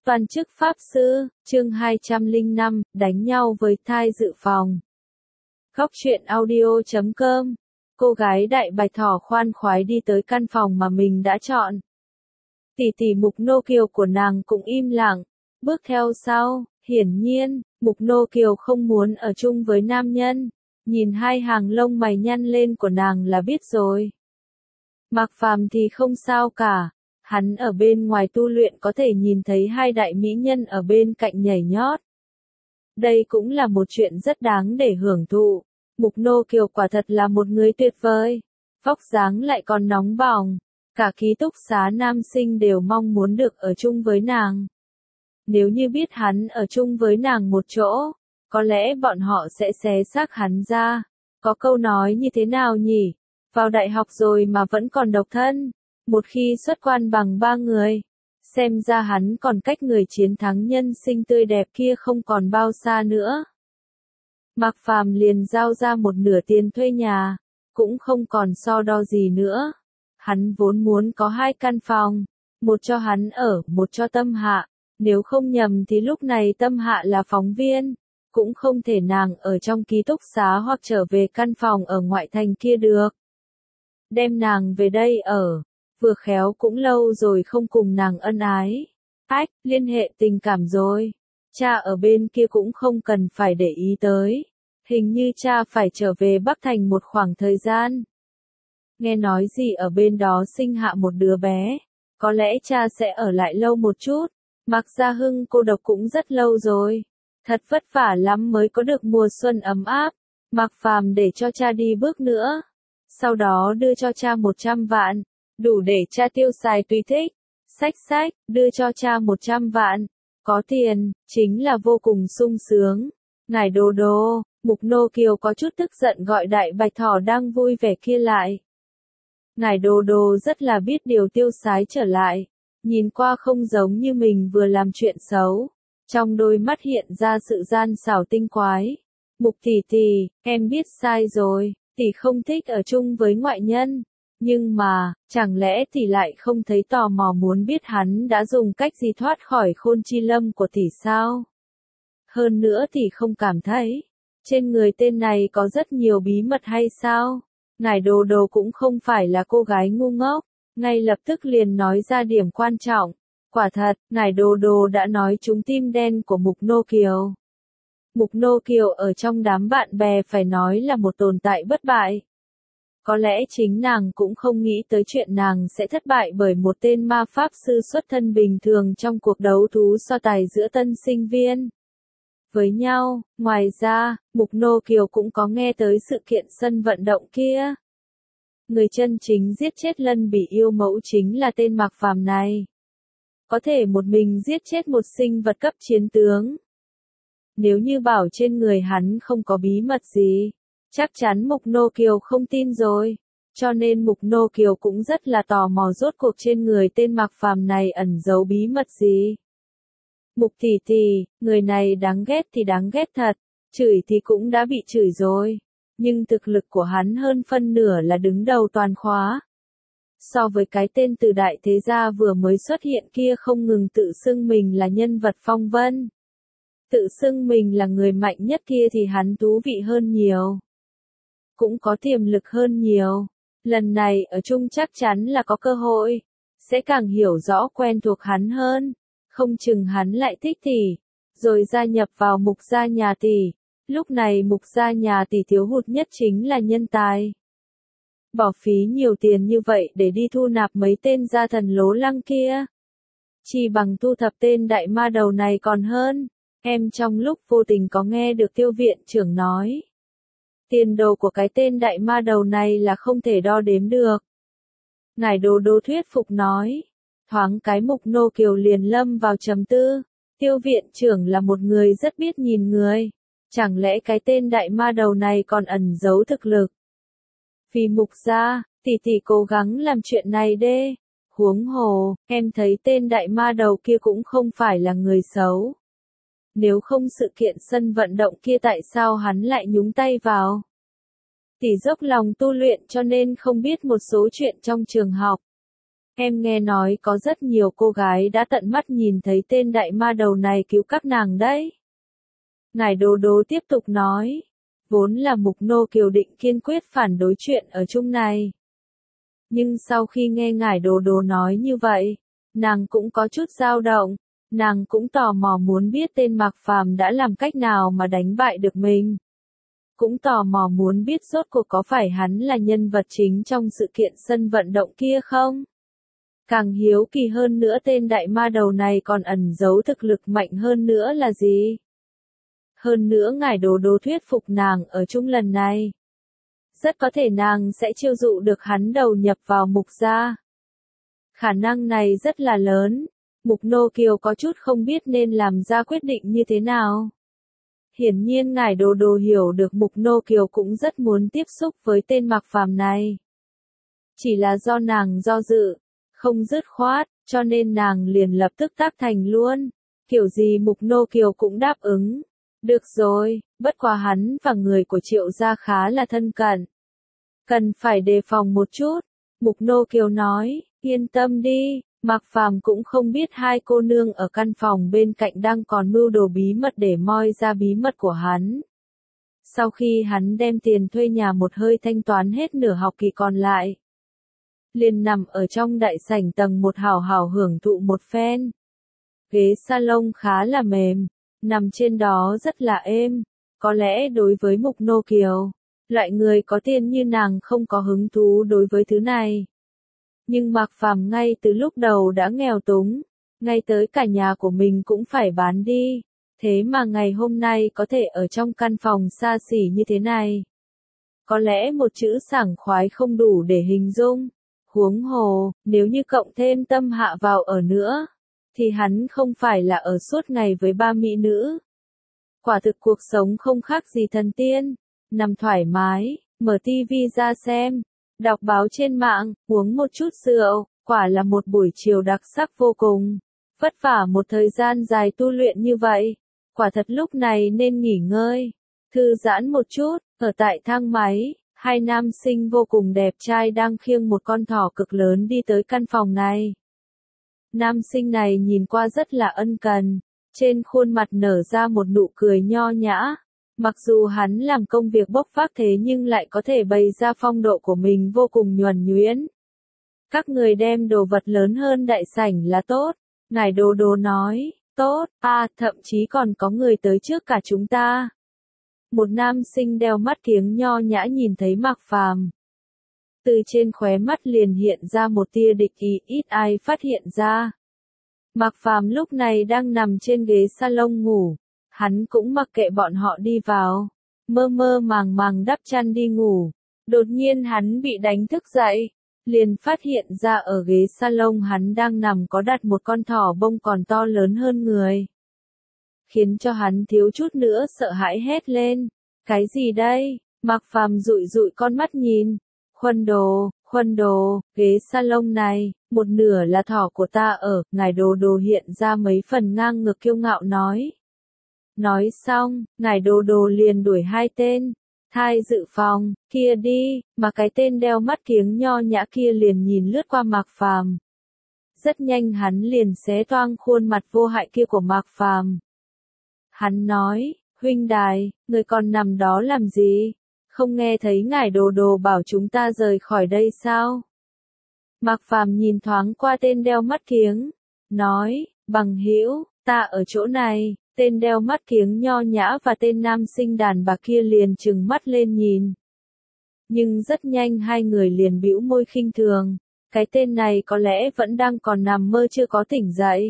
Toàn chức Pháp Sư, chương 205, đánh nhau với thai dự phòng. Góc truyện audio.com. Cô gái đại bạch thỏ khoan khoái đi tới căn phòng mà mình đã chọn. Tỷ tỷ Mục Nô Kiều của nàng cũng im lặng, bước theo sau, hiển nhiên, Mục Nô Kiều không muốn ở chung với nam nhân, nhìn hai hàng lông mày nhăn lên của nàng là biết rồi. Mạc Phàm thì không sao cả. Hắn ở bên ngoài tu luyện có thể nhìn thấy hai đại mỹ nhân ở bên cạnh nhảy nhót. Đây cũng là một chuyện rất đáng để hưởng thụ. Mục Nô Kiều quả thật là một người tuyệt vời. Vóc dáng lại còn nóng bỏng. Cả ký túc xá nam sinh đều mong muốn được ở chung với nàng. Nếu như biết hắn ở chung với nàng một chỗ, có lẽ bọn họ sẽ xé xác hắn ra. Có câu nói như thế nào nhỉ? Vào đại học rồi mà vẫn còn độc thân. Một khi xuất quan bằng ba người, xem ra hắn còn cách người chiến thắng nhân sinh tươi đẹp kia không còn bao xa nữa. Mạc Phàm liền giao ra một nửa tiền thuê nhà, cũng không còn so đo gì nữa. Hắn vốn muốn có hai căn phòng, một cho hắn ở, một cho Tâm Hạ. Nếu không nhầm thì lúc này Tâm Hạ là phóng viên, cũng không thể nàng ở trong ký túc xá hoặc trở về căn phòng ở ngoại thành kia được. Đem nàng về đây ở. Vừa khéo cũng lâu rồi không cùng nàng ân ái. Liên hệ tình cảm rồi. Cha ở bên kia cũng không cần phải để ý tới. Hình như cha phải trở về Bắc Thành một khoảng thời gian. Nghe nói gì ở bên đó sinh hạ một đứa bé. Có lẽ cha sẽ ở lại lâu một chút. Mạc Gia Hưng cô độc cũng rất lâu rồi. Thật vất vả lắm mới có được mùa xuân ấm áp. Mạc Phàm để cho cha đi bước nữa. Sau đó đưa cho cha 100 vạn. Đủ để cha tiêu xài tùy thích. Sách, đưa cho cha 100 vạn. Có tiền, chính là vô cùng sung sướng. Ngài Đô Đô, Mục Nô Kiều có chút tức giận gọi đại bạch thỏ đang vui vẻ kia lại. Ngài Đô Đô rất là biết điều tiêu xái trở lại. Nhìn qua không giống như mình vừa làm chuyện xấu. Trong đôi mắt hiện ra sự gian xảo tinh quái. Mục tỷ, em biết sai rồi. Tỷ không thích ở chung với ngoại nhân. Nhưng mà, chẳng lẽ tỷ lại không thấy tò mò muốn biết hắn đã dùng cách gì thoát khỏi khôn chi lâm của tỷ sao? Hơn nữa tỷ không cảm thấy, trên người tên này có rất nhiều bí mật hay sao? Ngài Đô Đô cũng không phải là cô gái ngu ngốc, ngay lập tức liền nói ra điểm quan trọng. Quả thật, Ngài Đô Đô đã nói trúng tim đen của Mục Nô Kiều. Mục Nô Kiều ở trong đám bạn bè phải nói là một tồn tại bất bại. Có lẽ chính nàng cũng không nghĩ tới chuyện nàng sẽ thất bại bởi một tên ma pháp sư xuất thân bình thường trong cuộc đấu thú so tài giữa tân sinh viên với nhau. Ngoài ra, Mục Nô Kiều cũng có nghe tới sự kiện sân vận động kia. Người chân chính giết chết Lân Bỉ yêu mẫu chính là tên Mạc Phàm này. Có thể một mình giết chết một sinh vật cấp chiến tướng. Nếu như bảo trên người hắn không có bí mật gì, chắc chắn Mục Nô Kiều không tin rồi. Cho nên Mục Nô Kiều cũng rất là tò mò rốt cuộc trên người tên Mạc Phàm này ẩn giấu bí mật gì. Mục tỷ, người này đáng ghét thì đáng ghét thật, chửi thì cũng đã bị chửi rồi. Nhưng thực lực của hắn hơn phân nửa là đứng đầu toàn khóa. So với cái tên từ đại thế gia vừa mới xuất hiện kia không ngừng tự xưng mình là nhân vật phong vân. Tự xưng mình là người mạnh nhất kia thì hắn thú vị hơn nhiều. Cũng có tiềm lực hơn nhiều. Lần này ở chung chắc chắn là có cơ hội. Sẽ càng hiểu rõ quen thuộc hắn hơn. Không chừng hắn lại thích tỷ. Rồi gia nhập vào Mục gia nhà tỷ. Lúc này Mục gia nhà tỷ thiếu hụt nhất chính là nhân tài. Bỏ phí nhiều tiền như vậy để đi thu nạp mấy tên gia thần lố lăng kia. Chỉ bằng thu thập tên đại ma đầu này còn hơn. Em trong lúc vô tình có nghe được Tiêu viện trưởng nói. Tiền đồ của cái tên đại ma đầu này là không thể đo đếm được. Ngài Đô Đô thuyết phục nói. Thoáng cái Mục Nô Kiều liền lâm vào trầm tư. Tiêu viện trưởng là một người rất biết nhìn người. Chẳng lẽ cái tên đại ma đầu này còn ẩn giấu thực lực? Vì Mục gia, tỷ cố gắng làm chuyện này đê. Huống hồ, em thấy tên đại ma đầu kia cũng không phải là người xấu. Nếu không sự kiện sân vận động kia tại sao hắn lại nhúng tay vào? Tỷ dốc lòng tu luyện cho nên không biết một số chuyện trong trường học. Em nghe nói có rất nhiều cô gái đã tận mắt nhìn thấy tên đại ma đầu này cứu các nàng đấy. Ngải Đô Đô tiếp tục nói. Vốn là Mục Nô Kiều định kiên quyết phản đối chuyện ở chung này. Nhưng sau khi nghe Ngải Đô Đô nói như vậy, nàng cũng có chút dao động, nàng cũng tò mò muốn biết tên Mạc Phàm đã làm cách nào mà đánh bại được mình. Cũng tò mò muốn biết rốt cuộc có phải hắn là nhân vật chính trong sự kiện sân vận động kia không? Càng hiếu kỳ hơn nữa tên đại ma đầu này còn ẩn giấu thực lực mạnh hơn nữa là gì? Hơn nữa Ngải Đô Đô thuyết phục nàng ở chung lần này. Rất có thể nàng sẽ chiêu dụ được hắn đầu nhập vào Mục gia. Khả năng này rất là lớn. Mục Nô Kiều có chút không biết nên làm ra quyết định như thế nào. Hiển nhiên Ngải Đô Đô hiểu được Mục Nô Kiều cũng rất muốn tiếp xúc với tên Mạc Phàm này. Chỉ là do nàng do dự, không dứt khoát, cho nên nàng liền lập tức tác thành luôn. Kiểu gì Mục Nô Kiều cũng đáp ứng. Được rồi, bất quá hắn và người của Triệu gia khá là thân cận. Cần phải đề phòng một chút. Mục Nô Kiều nói, yên tâm đi, Mạc Phàm cũng không biết hai cô nương ở căn phòng bên cạnh đang còn mưu đồ bí mật để moi ra bí mật của hắn. Sau khi hắn đem tiền thuê nhà một hơi thanh toán hết nửa học kỳ còn lại, liền nằm ở trong đại sảnh tầng một hào hào hưởng thụ một phen. Ghế salon khá là mềm, nằm trên đó rất là êm, có lẽ đối với Mục Nô Kiều, loại người có tiền như nàng không có hứng thú đối với thứ này. Nhưng Mạc Phàm ngay từ lúc đầu đã nghèo túng, ngay tới cả nhà của mình cũng phải bán đi, thế mà ngày hôm nay có thể ở trong căn phòng xa xỉ như thế này. Có lẽ một chữ sảng khoái không đủ để hình dung, huống hồ, nếu như cộng thêm Tâm Hạ vào ở nữa, thì hắn không phải là ở suốt ngày với ba mỹ nữ. Quả thực cuộc sống không khác gì thần tiên, nằm thoải mái, mở tivi ra xem, đọc báo trên mạng, uống một chút rượu, quả là một buổi chiều đặc sắc vô cùng. Vất vả một thời gian dài tu luyện như vậy, quả thật lúc này nên nghỉ ngơi, thư giãn một chút. Ở tại thang máy, hai nam sinh vô cùng đẹp trai đang khiêng một con thỏ cực lớn đi tới căn phòng này. Nam sinh này nhìn qua rất là ân cần, trên khuôn mặt nở ra một nụ cười nho nhã. Mặc dù hắn làm công việc bốc vác thế nhưng lại có thể bày ra phong độ của mình vô cùng nhuần nhuyễn. Các người đem đồ vật lớn hơn đại sảnh là tốt, Ngải Đô Đô nói, tốt, thậm chí còn có người tới trước cả chúng ta. Một nam sinh đeo mắt kiếng nho nhã nhìn thấy Mạc Phàm. Từ trên khóe mắt liền hiện ra một tia địch ý, ít ai phát hiện ra. Mạc Phàm lúc này đang nằm trên ghế salon ngủ, hắn cũng mặc kệ bọn họ đi vào, mơ mơ màng màng đắp chăn đi ngủ. Đột nhiên hắn bị đánh thức dậy, liền phát hiện ra ở ghế salon hắn đang nằm có đặt một con thỏ bông còn to lớn hơn người. Khiến cho hắn thiếu chút nữa sợ hãi hét lên, cái gì đây? Mạc Phàm dụi dụi con mắt nhìn, khuân đồ, ghế salon này, một nửa là thỏ của ta ở, Ngải Đô Đô hiện ra mấy phần ngang ngược kiêu ngạo nói. Nói xong, Ngải Đô Đô liền đuổi hai tên thai dự phòng kia đi, mà cái tên đeo mắt kiếng nho nhã kia liền nhìn lướt qua Mạc Phàm. Rất nhanh hắn liền xé toang khuôn mặt vô hại kia của Mạc Phàm. Hắn nói, huynh đài, người còn nằm đó làm gì? Không nghe thấy Ngải Đô Đô bảo chúng ta rời khỏi đây sao? Mạc Phàm nhìn thoáng qua tên đeo mắt kiếng, nói, bằng hữu, ta ở chỗ này. Tên đeo mắt kiếng nho nhã và tên nam sinh đàn bà kia liền trừng mắt lên nhìn. Nhưng rất nhanh hai người liền bĩu môi khinh thường, cái tên này có lẽ vẫn đang còn nằm mơ chưa có tỉnh dậy.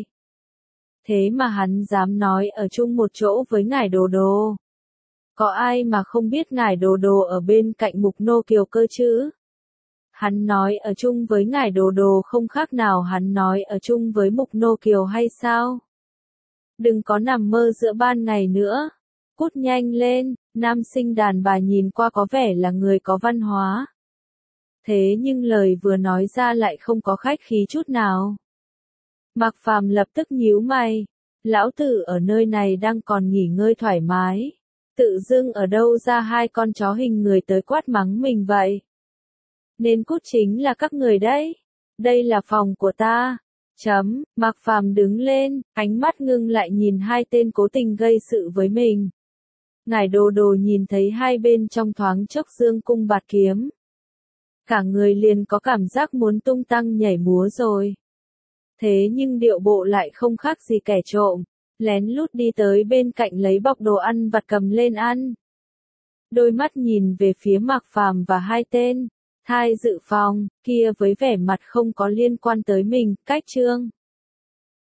Thế mà hắn dám nói ở chung một chỗ với Ngải Đô Đô. Có ai mà không biết Ngải Đô Đô ở bên cạnh Mục Nô Kiều cơ chứ? Hắn nói ở chung với Ngải Đô Đô không khác nào hắn nói ở chung với Mục Nô Kiều hay sao? Đừng có nằm mơ giữa ban ngày nữa. Cút nhanh lên, nam sinh đàn bà nhìn qua có vẻ là người có văn hóa. Thế nhưng lời vừa nói ra lại không có khách khí chút nào. Mạc Phàm lập tức nhíu mày. Lão tử ở nơi này đang còn nghỉ ngơi thoải mái. Tự dưng ở đâu ra hai con chó hình người tới quát mắng mình vậy? Nên cút chính là các người đấy. Đây là phòng của ta. Mạc Phàm đứng lên, ánh mắt ngưng lại nhìn hai tên cố tình gây sự với mình. Ngải Đồ Đồ nhìn thấy hai bên trong thoáng chốc dương cung bạt kiếm. Cả người liền có cảm giác muốn tung tăng nhảy múa rồi. Thế nhưng điệu bộ lại không khác gì kẻ trộm, lén lút đi tới bên cạnh lấy bọc đồ ăn vặt cầm lên ăn. Đôi mắt nhìn về phía Mạc Phàm và hai tên thai dự phòng kia với vẻ mặt không có liên quan tới mình, cách trương.